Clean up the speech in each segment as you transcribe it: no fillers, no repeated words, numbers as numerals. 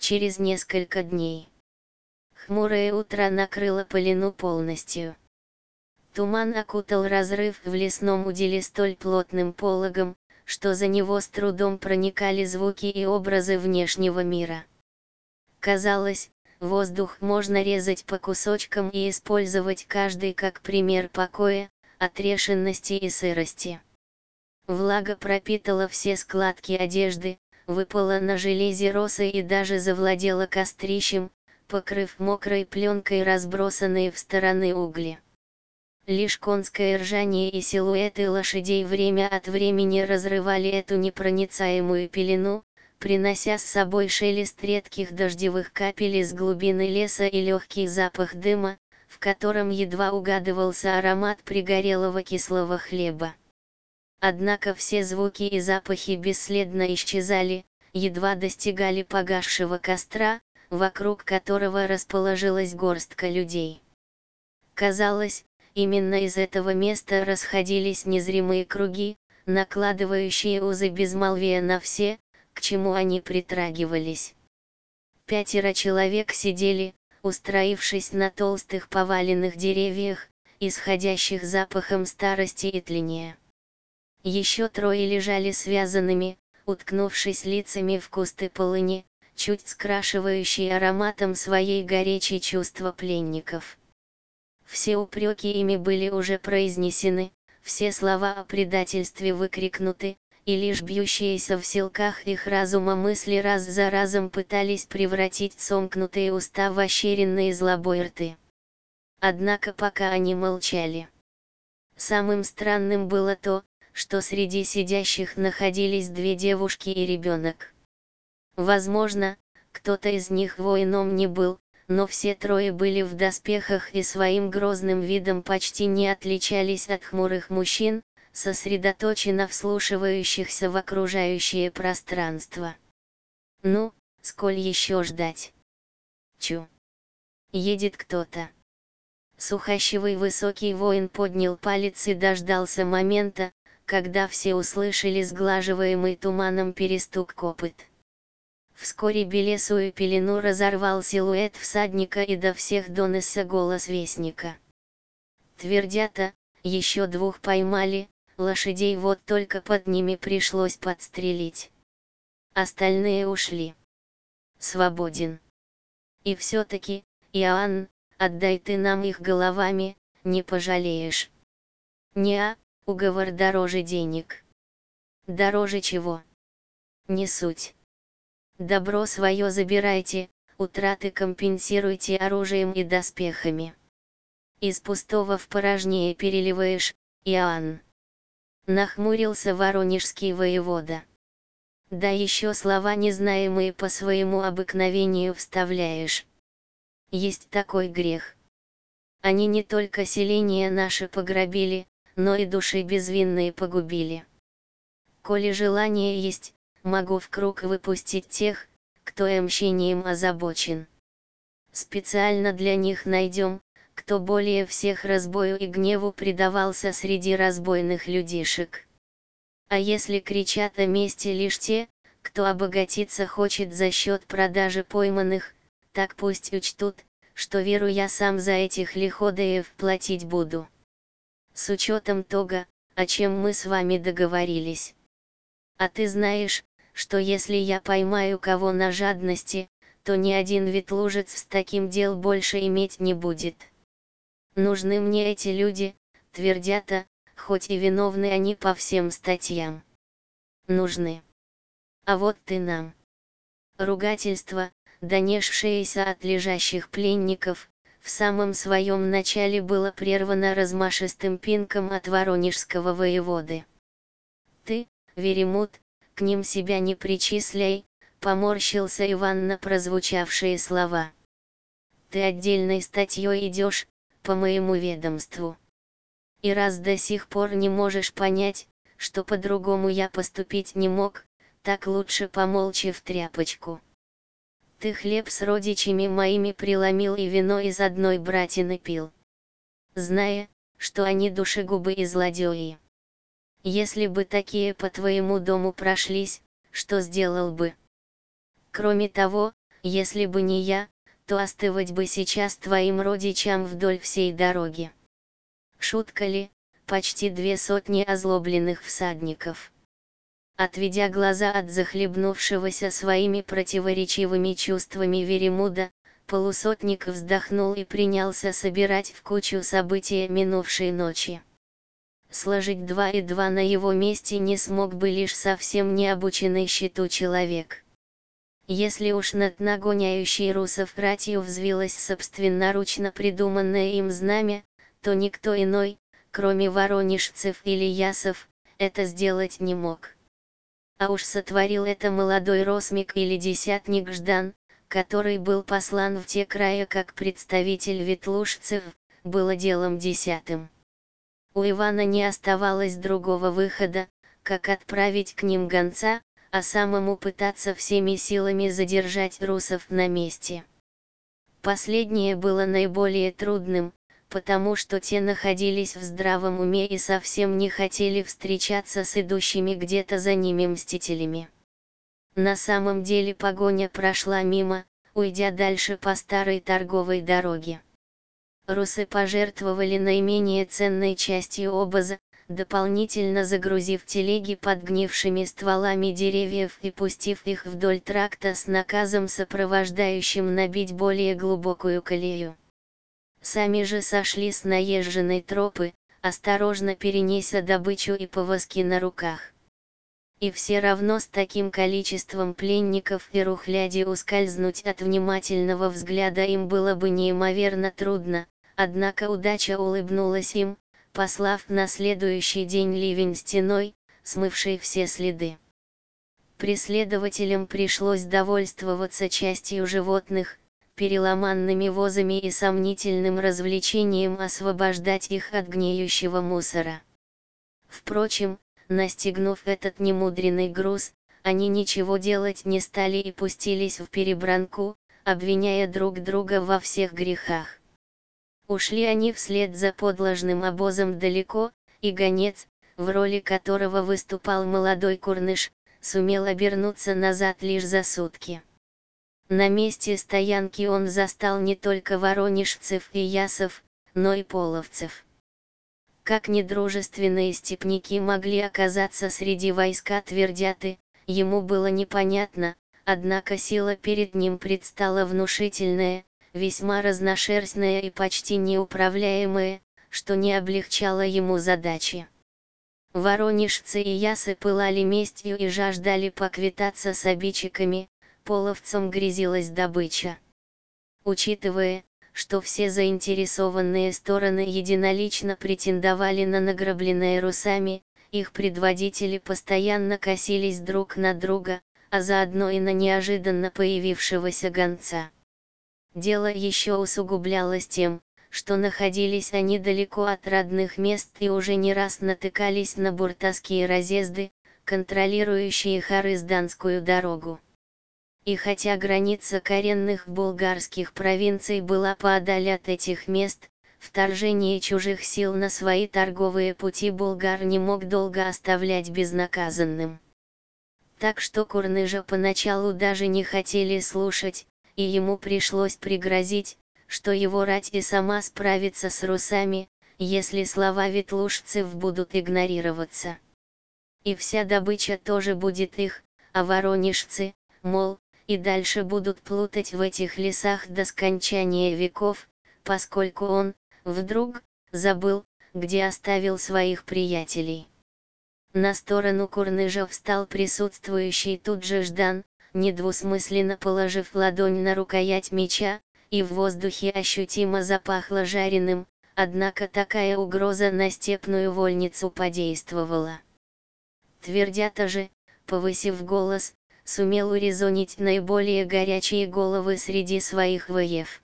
через несколько дней. Хмурое утро накрыло Полину полностью. Туман окутал разрыв в лесном уделе столь плотным пологом, что за него с трудом проникали звуки и образы внешнего мира. Казалось, воздух можно резать по кусочкам и использовать каждый как пример покоя, отрешенности и сырости. Влага пропитала все складки одежды, выпала на железе росы и даже завладела кострищем, покрыв мокрой пленкой разбросанные в стороны угли. Лишь конское ржание и силуэты лошадей время от времени разрывали эту непроницаемую пелену, принося с собой шелест редких дождевых капель из глубины леса и легкий запах дыма, в котором едва угадывался аромат пригорелого кислого хлеба. Однако все звуки и запахи бесследно исчезали, едва достигали погасшего костра, вокруг которого расположилась горстка людей. Казалось, именно из этого места расходились незримые круги, накладывающие узы безмолвия на все, к чему они притрагивались. 5 человек сидели, устроившись на толстых поваленных деревьях, исходящих запахом старости и тления. Еще 3 лежали связанными, уткнувшись лицами в кусты полыни, чуть скрашивающие ароматом своей горечи чувства пленников. Все упреки ими были уже произнесены, все слова о предательстве выкрикнуты, и лишь бьющиеся в селках их разума мысли раз за разом пытались превратить сомкнутые уста в ощеренные злобой рты. Однако пока они молчали. Самым странным было то, что среди сидящих находились 2 девушки и ребенок. Возможно, кто-то из них воином не был, но все 3 были в доспехах и своим грозным видом почти не отличались от хмурых мужчин, сосредоточенно вслушивающихся в окружающее пространство. Ну, сколь еще ждать? Чу. Едет кто-то. Сухощавый высокий воин поднял палец и дождался момента, когда все услышали сглаживаемый туманом перестук копыт. Вскоре белесую пелену разорвал силуэт всадника и до всех донесся голос вестника. Твердята, еще 2 поймали, лошадей вот только под ними пришлось подстрелить. Остальные ушли. Свободен. И все-таки, Иоанн, отдай ты нам их головами, не пожалеешь. Неа, уговор дороже денег. Дороже чего? Не суть. Добро свое забирайте, утраты компенсируйте оружием и доспехами. Из пустого в порожнее переливаешь, Иоанн. Нахмурился воронежский воевода. Да еще слова незнаемые по своему обыкновению вставляешь. Есть такой грех. Они не только селения наши пограбили, но и души безвинные погубили. Коли желание есть, могу в круг выпустить тех, кто мщением озабочен. Специально для них найдем, кто более всех разбою и гневу предавался среди разбойных людишек. А если кричат о мести лишь те, кто обогатиться хочет за счет продажи пойманных, так пусть учтут, что веру я сам за этих лиходеев платить буду. С учетом того, о чем мы с вами договорились. А ты знаешь, что если я поймаю кого на жадности, то ни один ветлужец с таким дел больше иметь не будет. Нужны мне эти люди, твердята, хоть и виновны они по всем статьям. Нужны. А вот ты нам. Ругательство, донесшееся от лежащих пленников, в самом своем начале было прервано размашистым пинком от воронежского воеводы. Ты, Веремут, к ним себя не причисляй, поморщился Иван на прозвучавшие слова. Ты отдельной статьей идешь, по моему ведомству. И раз до сих пор не можешь понять, что по-другому я поступить не мог, так лучше помолчи в тряпочку. Ты хлеб с родичами моими преломил и вино из одной братины пил. Зная, что они душегубы и злодеи. Если бы такие по твоему дому прошлись, что сделал бы? Кроме того, если бы не я, то остывать бы сейчас твоим родичам вдоль всей дороги. Шутка ли, почти 200 озлобленных всадников. Отведя глаза от захлебнувшегося своими противоречивыми чувствами Веремуда, полусотник вздохнул и принялся собирать в кучу события минувшей ночи. Сложить 2 и 2 на его месте не смог бы лишь совсем необученный счету человек. Если уж над нагоняющей русов ратью взвилось собственноручно придуманное им знамя, то никто иной, кроме воронежцев или ясов, это сделать не мог. А уж сотворил это молодой росмик или десятник Ждан, который был послан в те края как представитель ветлужцев, было делом десятым. У Ивана не оставалось другого выхода, как отправить к ним гонца, а самому пытаться всеми силами задержать русов на месте. Последнее было наиболее трудным, потому что те находились в здравом уме и совсем не хотели встречаться с идущими где-то за ними мстителями. На самом деле погоня прошла мимо, уйдя дальше по старой торговой дороге. Русы пожертвовали наименее ценной частью обоза, дополнительно загрузив телеги подгнившими стволами деревьев и пустив их вдоль тракта с наказом сопровождающим набить более глубокую колею. Сами же сошли с наезженной тропы, осторожно перенеся добычу и повозки на руках. И все равно с таким количеством пленников и рухляди ускользнуть от внимательного взгляда им было бы неимоверно трудно, однако удача улыбнулась им, послав на следующий день ливень стеной, смывший все следы. Преследователям пришлось довольствоваться частью животных, переломанными возами и сомнительным развлечением освобождать их от гниющего мусора. Впрочем, настигнув этот немудренный груз, они ничего делать не стали и пустились в перебранку, обвиняя друг друга во всех грехах. Ушли они вслед за подложным обозом далеко, и гонец, в роли которого выступал молодой Курныш, сумел обернуться назад лишь за сутки. На месте стоянки он застал не только воронежцев и ясов, но и половцев. Как недружественные степняки могли оказаться среди войска Твердяты, ему было непонятно, однако сила перед ним предстала внушительная, весьма разношерстная и почти неуправляемая, что не облегчало ему задачи. Воронежцы и ясы пылали местью и жаждали поквитаться с обидчиками, половцам грезилась добыча. Учитывая, что все заинтересованные стороны единолично претендовали на награбленное русами, их предводители постоянно косились друг на друга, а заодно и на неожиданно появившегося гонца. Дело еще усугублялось тем, что находились они далеко от родных мест и уже не раз натыкались на буртасские разъезды, контролирующие Харызданскую дорогу. И хотя граница коренных булгарских провинций была поодаль от этих мест, вторжение чужих сил на свои торговые пути булгар не мог долго оставлять безнаказанным. Так что Курныжа поначалу даже не хотели слушать, и ему пришлось пригрозить, что его рать и сама справится с русами, если слова ветлужцев будут игнорироваться. И вся добыча тоже будет их, а воронежцы, мол, и дальше будут плутать в этих лесах до скончания веков, поскольку он, вдруг, забыл, где оставил своих приятелей. На сторону Курныжа встал присутствующий тут же Ждан, недвусмысленно положив ладонь на рукоять меча, и в воздухе ощутимо запахло жареным, однако такая угроза на степную вольницу подействовала. Твердята же, повысив голос, сумел урезонить наиболее горячие головы среди своих воев.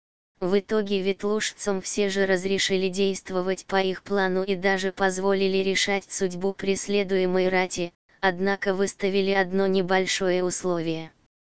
В итоге ветлужцам все же разрешили действовать по их плану и даже позволили решать судьбу преследуемой рати, однако выставили одно небольшое условие.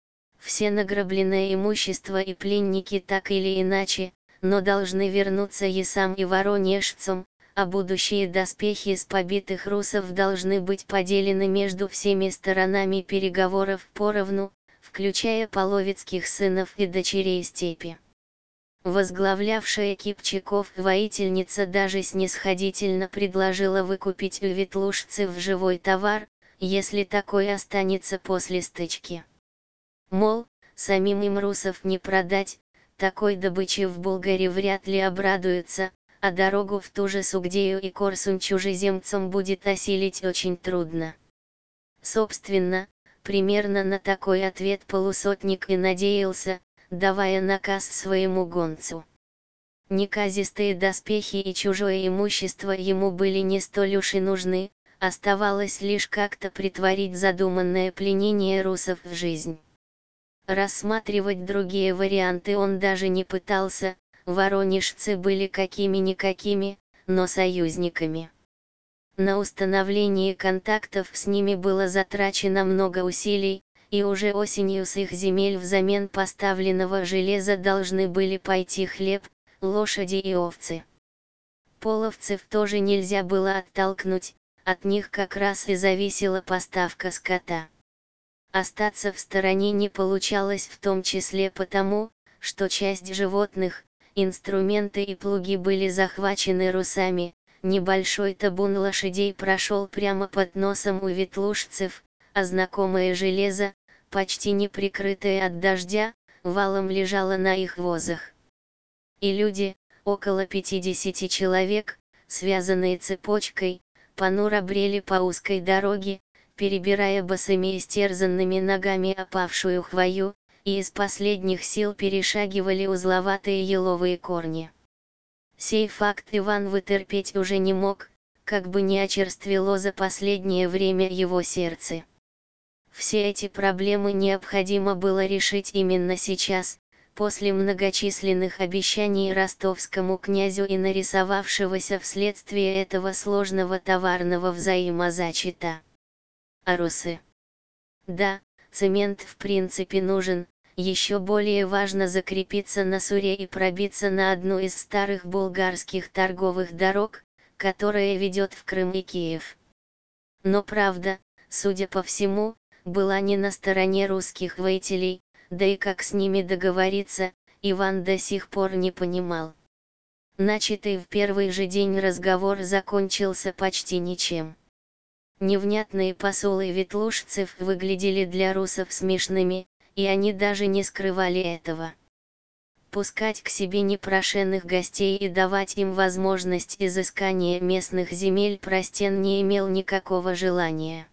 Все награбленное имущество и пленники так или иначе, но должны вернуться ясам и воронежцам, а будущие доспехи с побитых русов должны быть поделены между всеми сторонами переговоров поровну, включая половецких сынов и дочерей степи. Возглавлявшая кипчаков воительница даже снисходительно предложила выкупить у ветлужцев живой товар, если такой останется после стычки. Мол, самим им русов не продать, такой добычи в Булгаре вряд ли обрадуются, а дорогу в ту же Сугдею и Корсунь чужеземцам будет осилить очень трудно. Собственно, примерно на такой ответ полусотник и надеялся, давая наказ своему гонцу. Неказистые доспехи и чужое имущество ему были не столь уж и нужны, оставалось лишь как-то претворить задуманное пленение русов в жизнь. Рассматривать другие варианты он даже не пытался, воронежцы были какими-никакими, но союзниками. На установление контактов с ними было затрачено много усилий, и уже осенью с их земель взамен поставленного железа должны были пойти хлеб, лошади и овцы. Половцев тоже нельзя было оттолкнуть, от них как раз и зависела поставка скота. Остаться в стороне не получалось в том числе потому, что часть животных, инструменты и плуги были захвачены русами, небольшой табун лошадей прошел прямо под носом у ветлужцев, а знакомое железо, почти не прикрытое от дождя, валом лежало на их возах. И люди, около 50 человек, связанные цепочкой, понуро брели по узкой дороге, перебирая босыми истерзанными ногами опавшую хвою, и из последних сил перешагивали узловатые еловые корни. Сей факт Иван вытерпеть уже не мог, как бы не очерствело за последнее время его сердце. Все эти проблемы необходимо было решить именно сейчас, после многочисленных обещаний ростовскому князю и нарисовавшегося вследствие этого сложного товарного взаимозачета. А русы? Да, цемент в принципе нужен, еще более важно закрепиться на Суре и пробиться на одну из старых булгарских торговых дорог, которая ведет в Крым и Киев. Но правда, судя по всему, была не на стороне русских воителей, да и как с ними договориться, Иван до сих пор не понимал. Начатый в первый же день разговор закончился почти ничем. Невнятные посулы ветлужцев выглядели для русов смешными, и они даже не скрывали этого. Пускать к себе непрошенных гостей и давать им возможность изыскания местных земель Простен не имел никакого желания.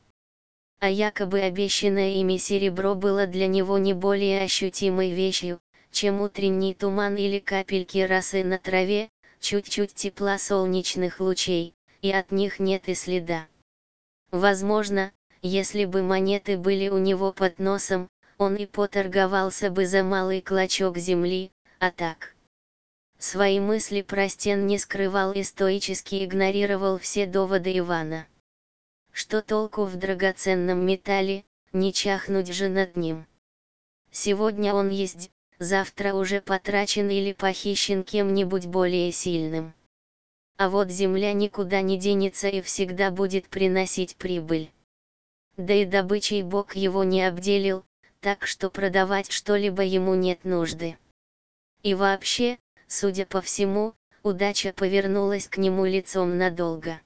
А якобы обещанное ими серебро было для него не более ощутимой вещью, чем утренний туман или капельки росы на траве, чуть-чуть тепла солнечных лучей, и от них нет и следа. Возможно, если бы монеты были у него под носом, он и поторговался бы за малый клочок земли, а так. Свои мысли Простен не скрывал и стоически игнорировал все доводы Ивана. Что толку в драгоценном металле, не чахнуть же над ним. Сегодня он есть, завтра уже потрачен или похищен кем-нибудь более сильным. А вот земля никуда не денется и всегда будет приносить прибыль. Да и добычей Бог его не обделил, так что продавать что-либо ему нет нужды. И вообще, судя по всему, удача повернулась к нему лицом надолго.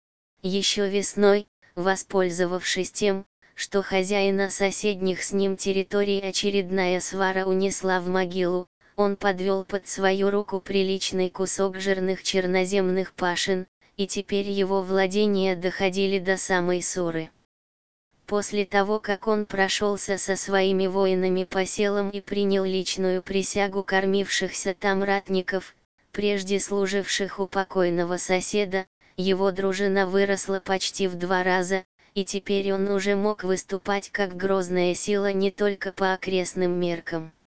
Еще весной, воспользовавшись тем, что хозяина соседних с ним территорий очередная свара унесла в могилу, он подвел под свою руку приличный кусок жирных черноземных пашин, и теперь его владения доходили до самой Суры. После того, как он прошелся со своими воинами по селам и принял личную присягу кормившихся там ратников, прежде служивших у покойного соседа, его дружина выросла почти в 2 раза, и теперь он уже мог выступать как грозная сила не только по окрестным меркам.